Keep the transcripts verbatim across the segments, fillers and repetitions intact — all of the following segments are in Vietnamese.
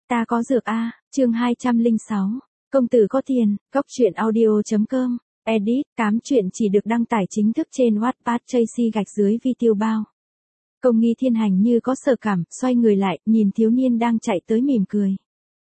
Ta có dược a, chương hai trăm lẻ sáu. Công tử có tiền, góc truyện audio.com, edit, cám truyện chỉ được đăng tải chính thức trên Wattpad Tracy gạch dưới video bao. Công nghi thiên hành như có sợ cảm, xoay người lại, nhìn thiếu niên đang chạy tới mỉm cười.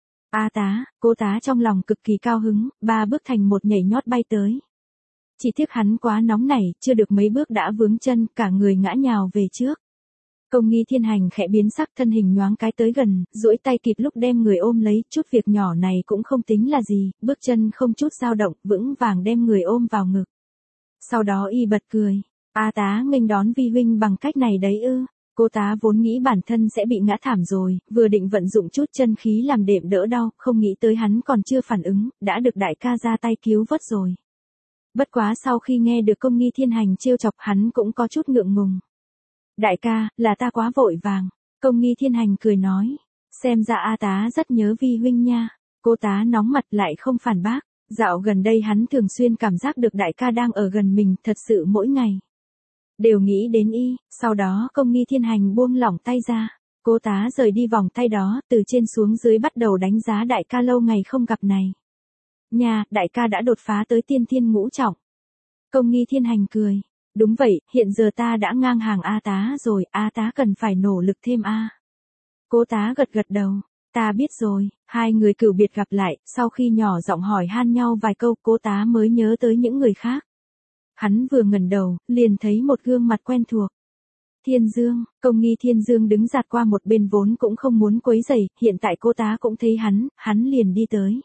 A tá, cô tá trong lòng cực kỳ cao hứng, ba bước thành một nhảy nhót bay tới. Chỉ tiếc hắn quá nóng nảy, chưa được mấy bước đã vướng chân, cả người ngã nhào về trước. Công nghi thiên hành khẽ biến sắc, thân hình nhoáng cái tới gần, duỗi tay kịp lúc đem người ôm lấy, chút việc nhỏ này cũng không tính là gì, bước chân không chút dao động, vững vàng đem người ôm vào ngực. Sau đó y bật cười, A tá nghênh đón vi huynh bằng cách này đấy ư? Cô tá vốn nghĩ bản thân sẽ bị ngã thảm rồi, vừa định vận dụng chút chân khí làm đệm đỡ đau, không nghĩ tới hắn còn chưa phản ứng, đã được đại ca ra tay cứu vớt rồi. Bất quá sau khi nghe được công nghi thiên hành trêu chọc hắn cũng có chút ngượng ngùng. Đại ca, là ta quá vội vàng. Công nghi thiên hành cười nói. Xem ra A tá rất nhớ vi huynh nha. Cô tá nóng mặt lại không phản bác. Dạo gần đây hắn thường xuyên cảm giác được đại ca đang ở gần mình, thật sự mỗi ngày đều nghĩ đến y. Sau đó công nghi thiên hành buông lỏng tay ra. Cô tá rời đi vòng tay đó, từ trên xuống dưới bắt đầu đánh giá đại ca lâu ngày không gặp này. Nhà, đại ca đã đột phá tới tiên thiên ngũ trọng. Công nghi thiên hành cười. Đúng vậy, hiện giờ ta đã ngang hàng A tá rồi, A tá cần phải nỗ lực thêm A. Cô tá gật gật đầu, ta biết rồi. Hai người cửu biệt gặp lại, sau khi nhỏ giọng hỏi han nhau vài câu, cô tá mới nhớ tới những người khác. Hắn vừa ngẩng đầu, liền thấy một gương mặt quen thuộc. Thiên Dương, công nghi Thiên Dương đứng giạt qua một bên vốn cũng không muốn quấy rầy, hiện tại cô tá cũng thấy hắn, hắn liền đi tới.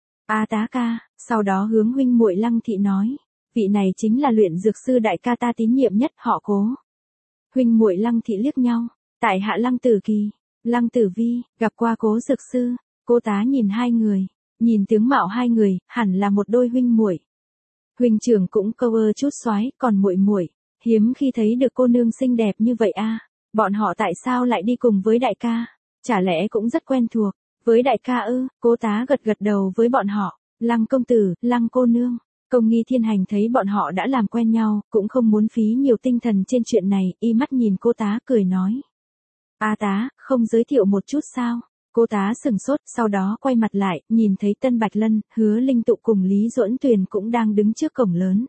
A tá ca, sau đó hướng huynh muội Lăng Thị nói. Vị này chính là luyện dược sư đại ca ta tín nhiệm nhất, họ Cố. Huynh muội Lăng Thị liếc nhau, tại hạ Lăng Tử Kỳ, Lăng Tử Vi, gặp qua Cố dược sư. Cô tá nhìn hai người, nhìn tướng mạo hai người, hẳn là một đôi huynh muội. Huynh trưởng cũng câu ơ chút soái, còn muội muội, hiếm khi thấy được cô nương xinh đẹp như vậy a. Bọn họ tại sao lại đi cùng với đại ca? Chả lẽ cũng rất quen thuộc với đại ca ư? Cô tá gật gật đầu với bọn họ, Lăng công tử, Lăng cô nương. Công nghi thiên hành thấy bọn họ đã làm quen nhau, cũng không muốn phí nhiều tinh thần trên chuyện này, y mắt nhìn cô tá cười nói. A tá, không giới thiệu một chút sao? Cô tá sừng sốt, sau đó quay mặt lại, nhìn thấy Tân Bạch Lân, Hứa Linh Tụ cùng Lý Duẫn Tuyền cũng đang đứng trước cổng lớn.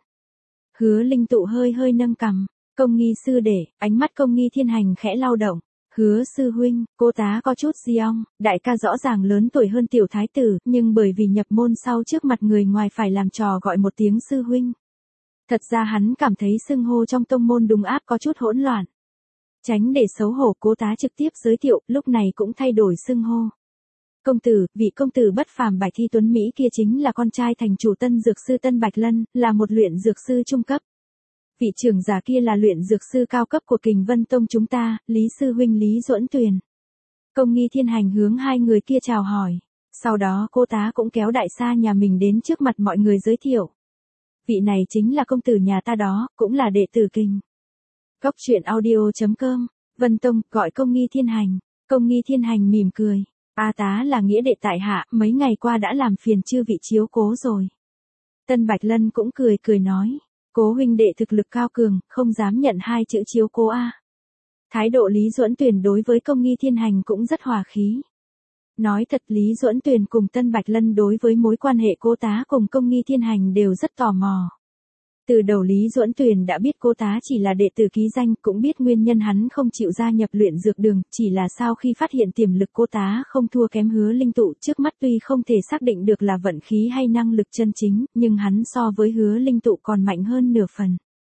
Hứa Linh Tụ hơi hơi nâng cằm, công nghi sư đệ, ánh mắt công nghi thiên hành khẽ lao động. Hứa sư huynh, cô tá có chút di ong, đại ca rõ ràng lớn tuổi hơn tiểu thái tử, nhưng bởi vì nhập môn sau trước mặt người ngoài phải làm trò gọi một tiếng sư huynh. Thật ra hắn cảm thấy xưng hô trong tông môn đúng áp có chút hỗn loạn. Tránh để xấu hổ, cô tá trực tiếp giới thiệu, lúc này cũng thay đổi xưng hô. Công tử, vị công tử bất phàm Bạch Thi Tuấn Mỹ kia chính là con trai thành chủ Tân Dược Sư Tân Bạch Lân, là một luyện dược sư trung cấp. Vị trưởng giả kia là luyện dược sư cao cấp của Kình Vân Tông chúng ta, Lý sư huynh Lý Duẫn Tuyền. Công nghi thiên hành hướng hai người kia chào hỏi. Sau đó cô tá cũng kéo đại sa nhà mình đến trước mặt mọi người giới thiệu. Vị này chính là công tử nhà ta đó, cũng là đệ tử Kình. Góc truyện audio.com, Vân Tông, gọi công nghi thiên hành. Công nghi thiên hành mỉm cười. A tá là nghĩa đệ tại hạ, mấy ngày qua đã làm phiền chư vị chiếu cố rồi. Tân Bạch Lân cũng cười cười nói. Cố huynh đệ thực lực cao cường, không dám nhận hai chữ chiếu cố a. Thái độ Lý Duẫn Tuyền đối với công nghi thiên hành cũng rất hòa khí. Nói thật, Lý Duẫn Tuyền cùng Tân Bạch Lân đối với mối quan hệ cô tá cùng công nghi thiên hành đều rất tò mò. Từ đầu Lý Duẫn Tuyền đã biết cô tá chỉ là đệ tử ký danh, cũng biết nguyên nhân hắn không chịu gia nhập luyện dược đường, chỉ là sau khi phát hiện tiềm lực cô tá không thua kém Hứa Linh Tụ, trước mắt tuy không thể xác định được là vận khí hay năng lực chân chính, nhưng hắn so với Hứa Linh Tụ còn mạnh hơn nửa phần.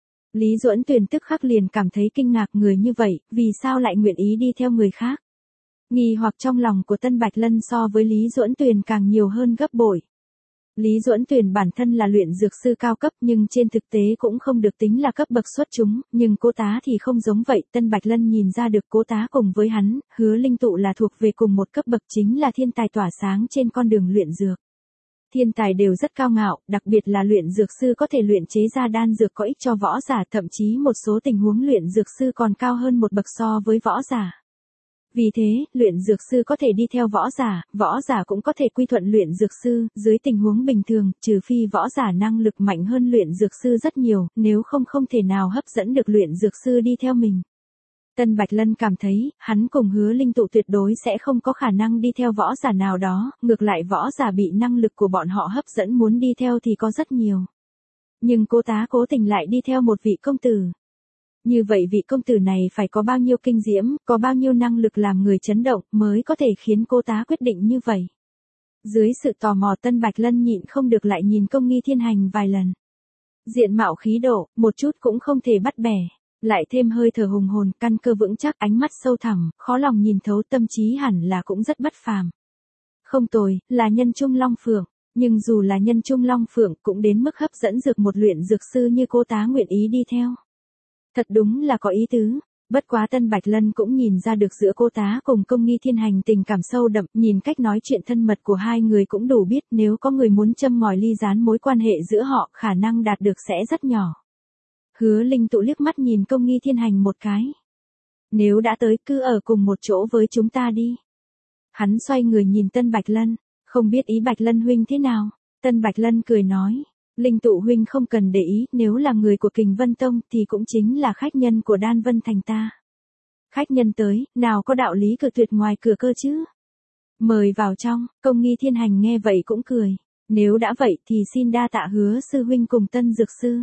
Lý Duẫn Tuyền tức khắc liền cảm thấy kinh ngạc, người như vậy, vì sao lại nguyện ý đi theo người khác? Nghi hoặc trong lòng của Tân Bạch Lân so với Lý Duẫn Tuyền càng nhiều hơn gấp bội. Lý Duẫn Tuyền bản thân là luyện dược sư cao cấp nhưng trên thực tế cũng không được tính là cấp bậc xuất chúng, nhưng cô tá thì không giống vậy. Tân Bạch Lân nhìn ra được cô tá cùng với hắn, Hứa Linh Tụ là thuộc về cùng một cấp bậc, chính là thiên tài tỏa sáng trên con đường luyện dược. Thiên tài đều rất cao ngạo, đặc biệt là luyện dược sư có thể luyện chế ra đan dược có ích cho võ giả, thậm chí một số tình huống luyện dược sư còn cao hơn một bậc so với võ giả. Vì thế, luyện dược sư có thể đi theo võ giả, võ giả cũng có thể quy thuận luyện dược sư, dưới tình huống bình thường, trừ phi võ giả năng lực mạnh hơn luyện dược sư rất nhiều, nếu không không thể nào hấp dẫn được luyện dược sư đi theo mình. Tân Bạch Lân cảm thấy, hắn cùng Hứa Linh Tụ tuyệt đối sẽ không có khả năng đi theo võ giả nào đó, ngược lại võ giả bị năng lực của bọn họ hấp dẫn muốn đi theo thì có rất nhiều. Nhưng cô tá cố tình lại đi theo một vị công tử. Như vậy vị công tử này phải có bao nhiêu kinh diễm, có bao nhiêu năng lực làm người chấn động mới có thể khiến cô tá quyết định như vậy. Dưới sự tò mò Tân Bạch Lân nhịn không được lại nhìn Công Nghi Thiên Hành vài lần. Diện mạo khí độ, một chút cũng không thể bắt bẻ. Lại thêm hơi thở hùng hồn, căn cơ vững chắc, ánh mắt sâu thẳm, khó lòng nhìn thấu, tâm trí hẳn là cũng rất bất phàm. Không tồi, là nhân trung long phượng, nhưng dù là nhân trung long phượng cũng đến mức hấp dẫn dược một luyện dược sư như cô tá nguyện ý đi theo. Thật đúng là có ý tứ. Bất quá Tân Bạch Lân cũng nhìn ra được giữa cô tá cùng Công Nghi Thiên Hành tình cảm sâu đậm, nhìn cách nói chuyện thân mật của hai người cũng đủ biết nếu có người muốn châm ngòi ly gián mối quan hệ giữa họ, khả năng đạt được sẽ rất nhỏ. Hứa Linh Tụ liếc mắt nhìn Công Nghi Thiên Hành một cái. Nếu đã tới cứ ở cùng một chỗ với chúng ta đi. Hắn xoay người nhìn Tân Bạch Lân, không biết ý Bạch Lân huynh thế nào. Tân Bạch Lân cười nói, Linh Tụ huynh không cần để ý, nếu là người của Kình Vân Tông thì cũng chính là khách nhân của Đan Vân Thành ta. Khách nhân tới, nào có đạo lý cự tuyệt ngoài cửa cơ chứ. Mời vào trong. Công Nghi Thiên Hành nghe vậy cũng cười. Nếu đã vậy thì xin đa tạ Hứa sư huynh cùng Tân dược sư.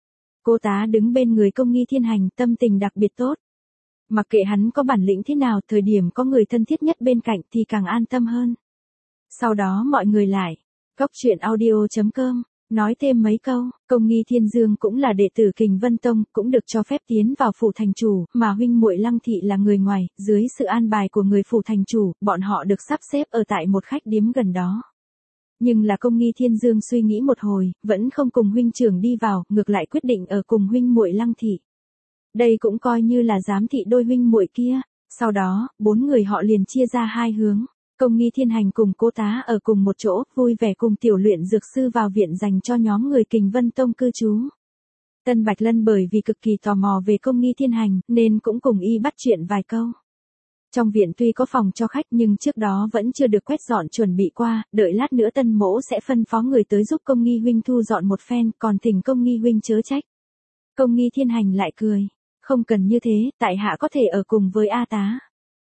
Cô tá đứng bên người Công Nghi Thiên Hành, tâm tình đặc biệt tốt. Mặc kệ hắn có bản lĩnh thế nào, thời điểm có người thân thiết nhất bên cạnh thì càng an tâm hơn. Sau đó mọi người lại, Cốc Truyện Audio chấm com, nói thêm mấy câu. Công Nghi Thiên Dương cũng là đệ tử Kình Vân Tông, cũng được cho phép tiến vào phủ thành chủ, mà huynh muội Lăng Thị là người ngoài, dưới sự an bài của người phủ thành chủ, bọn họ được sắp xếp ở tại một khách điếm gần đó. Nhưng là Công Nghi Thiên Dương suy nghĩ một hồi, vẫn không cùng huynh trưởng đi vào, ngược lại quyết định ở cùng huynh muội Lăng Thị. Đây cũng coi như là giám thị đôi huynh muội kia. Sau đó, bốn người họ liền chia ra hai hướng. Công Nghi Thiên Hành cùng cô tá ở cùng một chỗ, vui vẻ cùng tiểu luyện dược sư vào viện dành cho nhóm người Kình Vân Tông cư trú. Tân Bạch Lân bởi vì cực kỳ tò mò về Công Nghi Thiên Hành, nên cũng cùng y bắt chuyện vài câu. Trong viện tuy có phòng cho khách nhưng trước đó vẫn chưa được quét dọn chuẩn bị qua, đợi lát nữa Tân mỗ sẽ phân phó người tới giúp Công Nghi huynh thu dọn một phen, còn thỉnh Công Nghi huynh chớ trách. Công Nghi Thiên Hành lại cười, không cần như thế, tại hạ có thể ở cùng với A tá.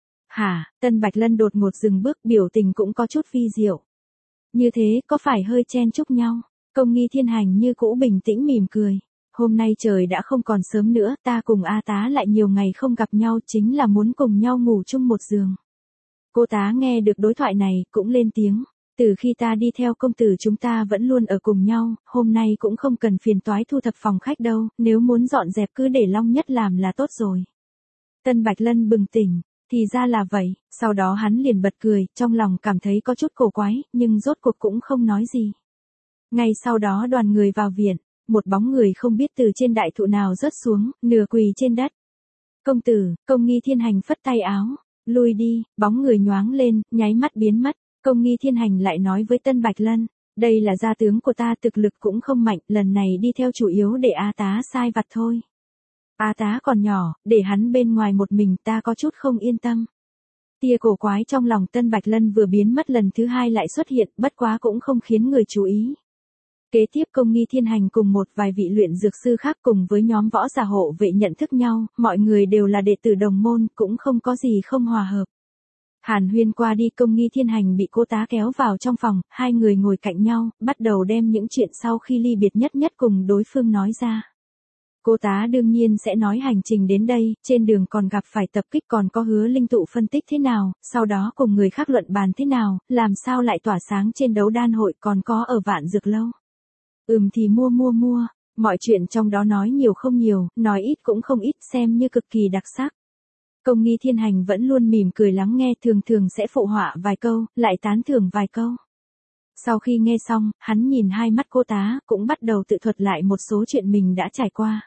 Hả? Tân Bạch Lân đột ngột dừng bước, biểu tình cũng có chút vi diệu. Như thế, có phải hơi chen chúc nhau? Công Nghi Thiên Hành như cũ bình tĩnh mỉm cười. Hôm nay trời đã không còn sớm nữa, ta cùng A tá lại nhiều ngày không gặp nhau, chính là muốn cùng nhau ngủ chung một giường. Cô tá nghe được đối thoại này, cũng lên tiếng. Từ khi ta đi theo công tử chúng ta vẫn luôn ở cùng nhau, hôm nay cũng không cần phiền toái thu thập phòng khách đâu, nếu muốn dọn dẹp cứ để Long Nhất làm là tốt rồi. Tân Bạch Lân bừng tỉnh, thì ra là vậy, sau đó hắn liền bật cười, trong lòng cảm thấy có chút cổ quái, nhưng rốt cuộc cũng không nói gì. Ngay sau đó đoàn người vào viện, một bóng người không biết từ trên đại thụ nào rớt xuống, nửa quỳ trên đất. Công tử, Công Nghi Thiên Hành phất tay áo, lui đi, bóng người nhoáng lên, nháy mắt biến mất. Công Nghi Thiên Hành lại nói với Tân Bạch Lân, đây là gia tướng của ta, thực lực cũng không mạnh, lần này đi theo chủ yếu để A tá sai vặt thôi. A tá còn nhỏ, để hắn bên ngoài một mình ta có chút không yên tâm. Tia cổ quái trong lòng Tân Bạch Lân vừa biến mất lần thứ hai lại xuất hiện, bất quá cũng không khiến người chú ý. Kế tiếp Công Nghi Thiên Hành cùng một vài vị luyện dược sư khác cùng với nhóm võ giả hộ vệ nhận thức nhau, mọi người đều là đệ tử đồng môn, cũng không có gì không hòa hợp. Hàn huyên qua đi, Công Nghi Thiên Hành bị cô tá kéo vào trong phòng, hai người ngồi cạnh nhau, bắt đầu đem những chuyện sau khi ly biệt nhất nhất cùng đối phương nói ra. Cô tá đương nhiên sẽ nói hành trình đến đây, trên đường còn gặp phải tập kích, còn có Hứa Linh Tụ phân tích thế nào, sau đó cùng người khác luận bàn thế nào, làm sao lại tỏa sáng trên đấu đan hội, còn có ở Vạn Dược Lâu. Ừm thì mua mua mua, mọi chuyện trong đó nói nhiều không nhiều, nói ít cũng không ít, xem như cực kỳ đặc sắc. Công Nghi Thiên Hành vẫn luôn mỉm cười lắng nghe, thường thường sẽ phụ họa vài câu, lại tán thưởng vài câu. Sau khi nghe xong, hắn nhìn hai mắt cô tá, cũng bắt đầu tự thuật lại một số chuyện mình đã trải qua.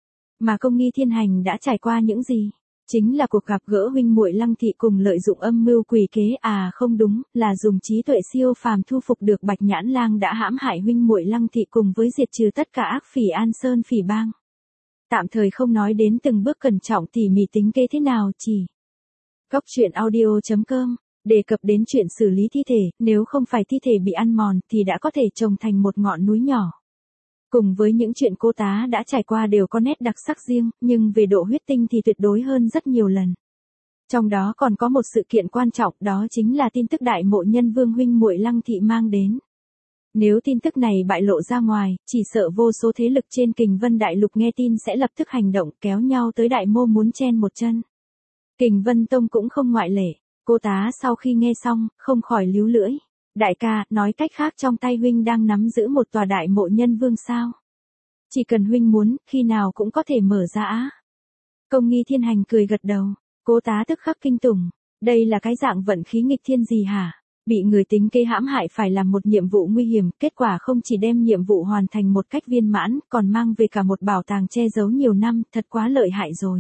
Mà Công Nghi Thiên Hành đã trải qua những gì? Chính là cuộc gặp gỡ huynh muội Lăng Thị cùng lợi dụng âm mưu quỷ kế, à không đúng, là dùng trí tuệ siêu phàm thu phục được Bạch Nhãn Lang đã hãm hại huynh muội Lăng Thị cùng với diệt trừ tất cả ác phỉ An Sơn phỉ bang. Tạm thời không nói đến từng bước cẩn trọng tỉ mỉ tính kế thế nào, chỉ Cốc Truyện Audio chấm com đề cập đến chuyện xử lý thi thể, nếu không phải thi thể bị ăn mòn thì đã có thể trồng thành một ngọn núi nhỏ. Cùng với những chuyện cô tá đã trải qua đều có nét đặc sắc riêng, nhưng về độ huyết tinh thì tuyệt đối hơn rất nhiều lần. Trong đó còn có một sự kiện quan trọng, đó chính là tin tức đại mộ nhân vương huynh muội Lăng Thị mang đến. Nếu tin tức này bại lộ ra ngoài, chỉ sợ vô số thế lực trên Kình Vân Đại Lục nghe tin sẽ lập tức hành động kéo nhau tới đại mô muốn chen một chân. Kình Vân Tông cũng không ngoại lệ, cô tá sau khi nghe xong, không khỏi líu lưỡi. Đại ca, nói cách khác trong tay huynh đang nắm giữ một tòa đại mộ nhân vương sao? Chỉ cần huynh muốn, khi nào cũng có thể mở ra á. Công Nghi Thiên Hành cười gật đầu, cô tá tức khắc kinh tủng. Đây là cái dạng vận khí nghịch thiên gì hả? Bị người tính kế hãm hại phải làm một nhiệm vụ nguy hiểm, kết quả không chỉ đem nhiệm vụ hoàn thành một cách viên mãn, còn mang về cả một bảo tàng che giấu nhiều năm, thật quá lợi hại rồi.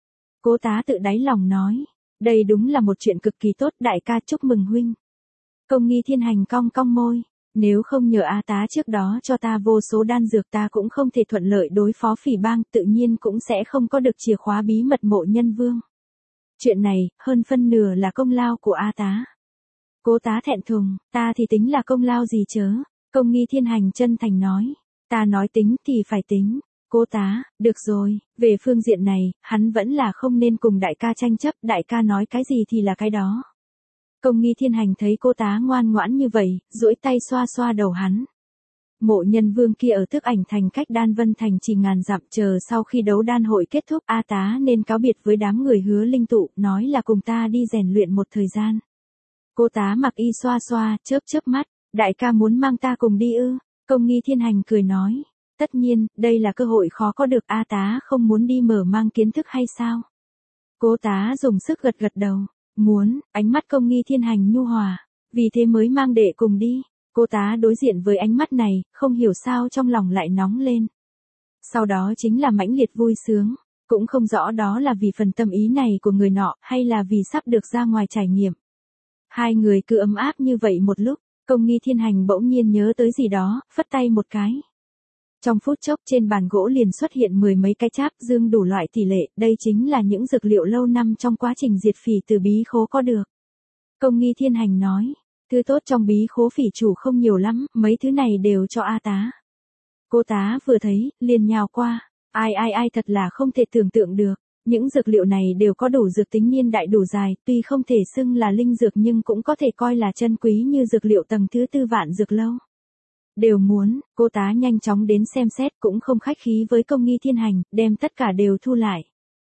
Cố tá tự đáy lòng nói, đây đúng là một chuyện cực kỳ tốt, đại ca chúc mừng huynh. Công Nghi Thiên Hành cong cong môi, nếu không nhờ A tá trước đó cho ta vô số đan dược ta cũng không thể thuận lợi đối phó phỉ bang, tự nhiên cũng sẽ không có được chìa khóa bí mật mộ nhân vương. Chuyện này, hơn phân nửa là công lao của A tá. Cố tá thẹn thùng, ta thì tính là công lao gì chớ. Công Nghi Thiên Hành chân thành nói, ta nói tính thì phải tính. Cố tá, được rồi, về phương diện này, hắn vẫn là không nên cùng đại ca tranh chấp, đại ca nói cái gì thì là cái đó. Công Nghi Thiên Hành thấy cô tá ngoan ngoãn như vậy, duỗi tay xoa xoa đầu hắn. Mộ nhân vương kia ở Tước Ảnh Thành cách Đan Vân Thành chỉ ngàn dặm, chờ sau khi đấu đan hội kết thúc A tá nên cáo biệt với đám người Hứa Linh Tụ, nói là cùng ta đi rèn luyện một thời gian. Cô tá mặc y xoa xoa, chớp chớp mắt, đại ca muốn mang ta cùng đi ư? Công Nghi Thiên Hành cười nói, tất nhiên, đây là cơ hội khó có được, A tá không muốn đi mở mang kiến thức hay sao? Cố tá dùng sức gật gật đầu, muốn, ánh mắt Công Nghi Thiên Hành nhu hòa, vì thế mới mang đệ cùng đi. Cô tá đối diện với ánh mắt này, không hiểu sao trong lòng lại nóng lên. Sau đó chính là mãnh liệt vui sướng, cũng không rõ đó là vì phần tâm ý này của người nọ, hay là vì sắp được ra ngoài trải nghiệm. Hai người cứ ấm áp như vậy một lúc, Công Nghi Thiên Hành bỗng nhiên nhớ tới gì đó, phất tay một cái. Trong phút chốc trên bàn gỗ liền xuất hiện mười mấy cái cháp dương đủ loại tỷ lệ, đây chính là những dược liệu lâu năm trong quá trình diệt phỉ từ bí khố có được. Công Nghi Thiên Hành nói, thứ tốt trong bí khố phỉ chủ không nhiều lắm, mấy thứ này đều cho A tá. Cô tá vừa thấy, liền nhào qua, ai ai ai thật là không thể tưởng tượng được. Những dược liệu này đều có đủ dược tính niên đại đủ dài, tuy không thể xưng là linh dược nhưng cũng có thể coi là chân quý như dược liệu tầng thứ tư vạn dược lâu. Đều muốn, cô tá nhanh chóng đến xem xét cũng không khách khí với Công Nghi Thiên Hành, đem tất cả đều thu lại.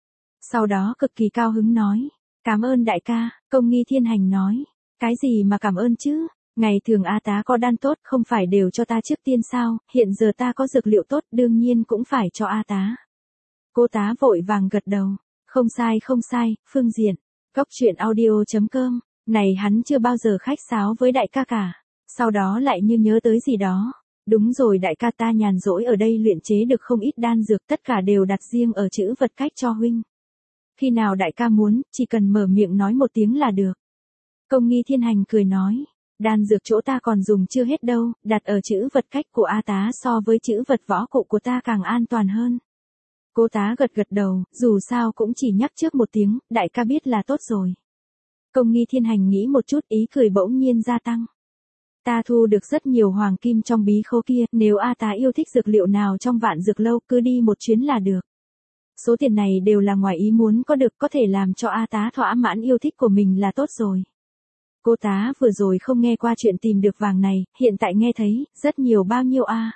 Sau đó cực kỳ cao hứng nói, cảm ơn đại ca. Công Nghi Thiên Hành nói, cái gì mà cảm ơn chứ, ngày thường A tá có đan tốt không phải đều cho ta trước tiên sao, hiện giờ ta có dược liệu tốt đương nhiên cũng phải cho A tá. Cô tá vội vàng gật đầu, không sai không sai, phương diện, góc truyện audio chấm com, này hắn chưa bao giờ khách sáo với đại ca cả, sau đó lại như nhớ tới gì đó, đúng rồi đại ca ta nhàn rỗi ở đây luyện chế được không ít đan dược tất cả đều đặt riêng ở chữ vật cách cho huynh. Khi nào đại ca muốn, chỉ cần mở miệng nói một tiếng là được. Công Nghi Thiên Hành cười nói, đan dược chỗ ta còn dùng chưa hết đâu, đặt ở chữ vật cách của A tá so với chữ vật võ cụ của ta càng an toàn hơn. Cô tá gật gật đầu, dù sao cũng chỉ nhắc trước một tiếng, đại ca biết là tốt rồi. Công Nghi Thiên Hành nghĩ một chút ý cười bỗng nhiên gia tăng. Ta thu được rất nhiều hoàng kim trong bí khố kia, nếu A tá yêu thích dược liệu nào trong vạn dược lâu cứ đi một chuyến là được. Số tiền này đều là ngoài ý muốn có được, có thể làm cho A tá thỏa mãn yêu thích của mình là tốt rồi. Cô tá vừa rồi không nghe qua chuyện tìm được vàng này, hiện tại nghe thấy, rất nhiều bao nhiêu a?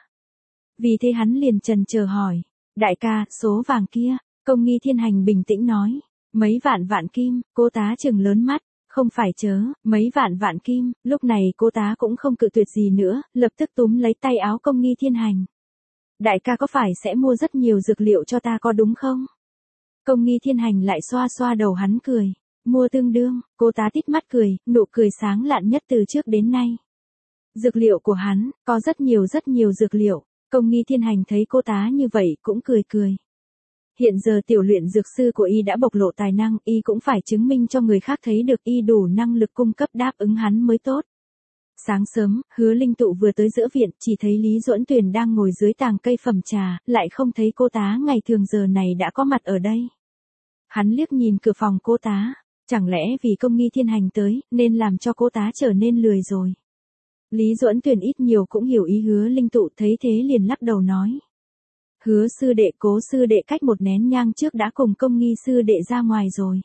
Vì thế hắn liền chần chờ hỏi, đại ca, số vàng kia. Công Nghi Thiên Hành bình tĩnh nói, mấy vạn vạn kim. Cô tá trừng lớn mắt, không phải chớ, mấy vạn vạn kim. Lúc này cô tá cũng không cự tuyệt gì nữa, lập tức túm lấy tay áo Công Nghi Thiên Hành. Đại ca có phải sẽ mua rất nhiều dược liệu cho ta có đúng không? Công Nghi Thiên Hành lại xoa xoa đầu hắn cười, mua tương đương. Cô tá tít mắt cười, nụ cười sáng lạn nhất từ trước đến nay. Dược liệu của hắn, có rất nhiều rất nhiều dược liệu. Công Nghi Thiên Hành thấy cô tá như vậy cũng cười cười. Hiện giờ tiểu luyện dược sư của y đã bộc lộ tài năng, y cũng phải chứng minh cho người khác thấy được y đủ năng lực cung cấp đáp ứng hắn mới tốt. Sáng sớm, Hứa Linh Tụ vừa tới giữa viện, chỉ thấy Lý Duẫn Tuyền đang ngồi dưới tàng cây phẩm trà, lại không thấy cô tá ngày thường giờ này đã có mặt ở đây. Hắn liếc nhìn cửa phòng cô tá, chẳng lẽ vì Công Nghi Thiên Hành tới, nên làm cho cô tá trở nên lười rồi. Lý Duẫn Tuyền ít nhiều cũng hiểu ý Hứa Linh Tụ, thấy thế liền lắc đầu nói. Hứa sư đệ, Cố sư đệ cách một nén nhang trước đã cùng Công Nghi sư đệ ra ngoài rồi.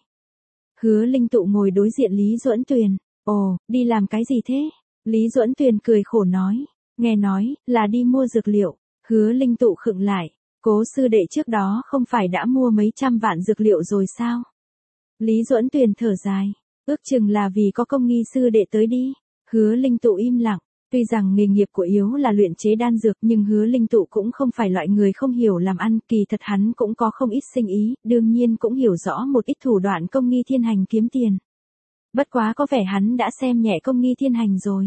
Hứa Linh Tụ ngồi đối diện Lý Duẫn Tuyền. Ồ, đi làm cái gì thế? Lý Duẫn Tuyền cười khổ nói. Nghe nói, là đi mua dược liệu. Hứa Linh Tụ khựng lại. Cố sư đệ trước đó không phải đã mua mấy trăm vạn dược liệu rồi sao? Lý Duẫn Tuyền thở dài. Ước chừng là vì có Công Nghi sư đệ tới đi. Hứa Linh Tụ im lặng. Tuy rằng nghề nghiệp của Yếu là luyện chế đan dược, nhưng Hứa Linh Tụ cũng không phải loại người không hiểu làm ăn, kỳ thật hắn cũng có không ít sinh ý, đương nhiên cũng hiểu rõ một ít thủ đoạn Công Nghi Thiên Hành kiếm tiền. Bất quá có vẻ hắn đã xem nhẹ Công Nghi Thiên Hành rồi.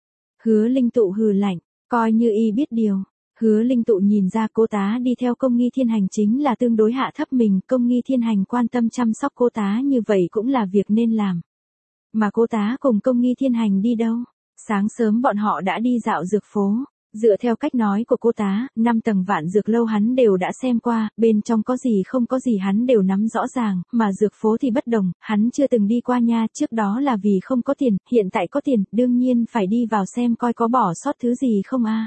Hứa Linh Tụ hừ lạnh, coi như y biết điều. Hứa Linh Tụ nhìn ra cô tá đi theo Công Nghi Thiên Hành chính là tương đối hạ thấp mình, Công Nghi Thiên Hành quan tâm chăm sóc cô tá như vậy cũng là việc nên làm. Mà cô tá cùng Công Nghi Thiên Hành đi đâu? Sáng sớm bọn họ đã đi dạo dược phố. Dựa theo cách nói của cô tá, năm tầng Vạn Dược Lâu hắn đều đã xem qua, bên trong có gì không có gì hắn đều nắm rõ ràng, mà dược phố thì bất đồng, hắn chưa từng đi qua nha, trước đó là vì không có tiền, hiện tại có tiền, đương nhiên phải đi vào xem coi có bỏ sót thứ gì không a.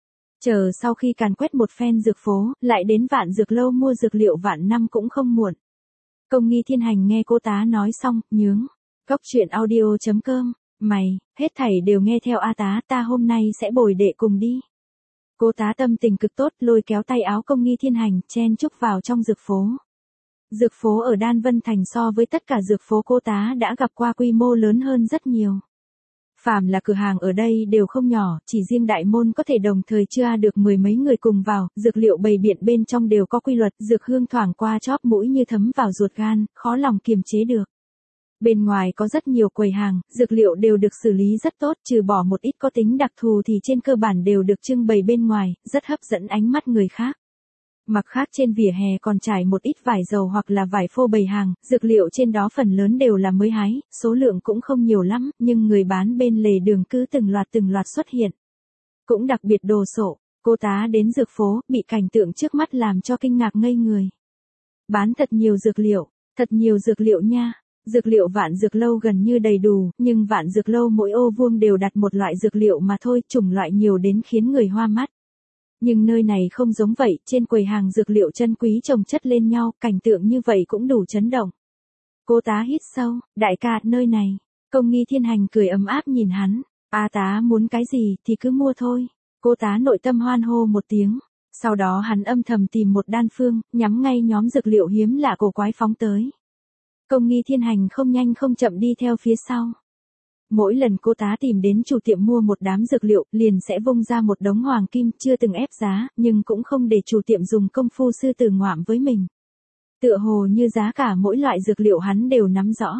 Chờ sau khi càn quét một phen dược phố, lại đến Vạn Dược Lâu mua dược liệu vạn năm cũng không muộn. Công Nghi Thiên Hành nghe cô tá nói xong, nhướng. Góc truyện audio chấm com. Mày, hết thảy đều nghe theo A tá, ta hôm nay sẽ bồi đệ cùng đi. Cô tá tâm tình cực tốt, lôi kéo tay áo Công Nghi Thiên Hành, chen chúc vào trong dược phố. Dược phố ở Đan Vân Thành so với tất cả dược phố cô tá đã gặp qua quy mô lớn hơn rất nhiều. Phàm là cửa hàng ở đây đều không nhỏ, chỉ riêng đại môn có thể đồng thời chưa được mười mấy người cùng vào, dược liệu bày biện bên trong đều có quy luật, dược hương thoảng qua chóp mũi như thấm vào ruột gan, khó lòng kiềm chế được. Bên ngoài có rất nhiều quầy hàng, dược liệu đều được xử lý rất tốt, trừ bỏ một ít có tính đặc thù thì trên cơ bản đều được trưng bày bên ngoài, rất hấp dẫn ánh mắt người khác. Mặt khác trên vỉa hè còn trải một ít vải dầu hoặc là vải phô bày hàng, dược liệu trên đó phần lớn đều là mới hái, số lượng cũng không nhiều lắm, nhưng người bán bên lề đường cứ từng loạt từng loạt xuất hiện. Cũng đặc biệt đồ sộ, cô tá đến dược phố, bị cảnh tượng trước mắt làm cho kinh ngạc ngây người. Bán thật nhiều dược liệu, thật nhiều dược liệu nha. Dược liệu Vạn Dược Lâu gần như đầy đủ, nhưng Vạn Dược Lâu mỗi ô vuông đều đặt một loại dược liệu mà thôi, chủng loại nhiều đến khiến người hoa mắt. Nhưng nơi này không giống vậy, trên quầy hàng dược liệu chân quý chồng chất lên nhau, cảnh tượng như vậy cũng đủ chấn động. Cô tá hít sâu, đại ca, nơi này. Công Nghi Thiên Hành cười ấm áp nhìn hắn. A tá muốn cái gì thì cứ mua thôi. Cô tá nội tâm hoan hô một tiếng. Sau đó hắn âm thầm tìm một đan phương, nhắm ngay nhóm dược liệu hiếm lạ cổ quái phóng tới. Công Nghi Thiên Hành không nhanh không chậm đi theo phía sau. Mỗi lần cô tá tìm đến chủ tiệm mua một đám dược liệu, liền sẽ vung ra một đống hoàng kim, chưa từng ép giá, nhưng cũng không để chủ tiệm dùng công phu sư tử ngoạm với mình. Tựa hồ như giá cả mỗi loại dược liệu hắn đều nắm rõ.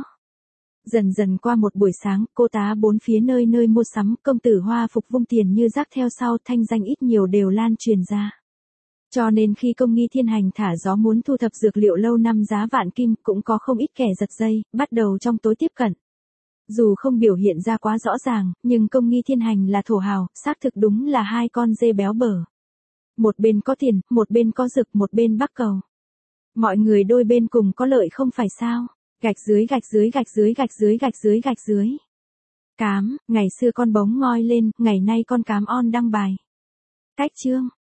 Dần dần qua một buổi sáng, cô tá bốn phía nơi nơi mua sắm, công tử hoa phục vung tiền như rác theo sau, thanh danh ít nhiều đều lan truyền ra. Cho nên khi Công Nghi Thiên Hành thả gió muốn thu thập dược liệu lâu năm giá vạn kim, cũng có không ít kẻ giật dây, bắt đầu trong tối tiếp cận. Dù không biểu hiện ra quá rõ ràng, nhưng Công Nghi Thiên Hành là thổ hào, xác thực đúng là hai con dê béo bở. Một bên có tiền, một bên có dược, một bên bắc cầu. Mọi người đôi bên cùng có lợi không phải sao? Gạch dưới gạch dưới gạch dưới gạch dưới gạch dưới gạch dưới. Cám, ngày xưa con bóng ngoi lên, ngày nay con cám on đăng bài. Cách chương.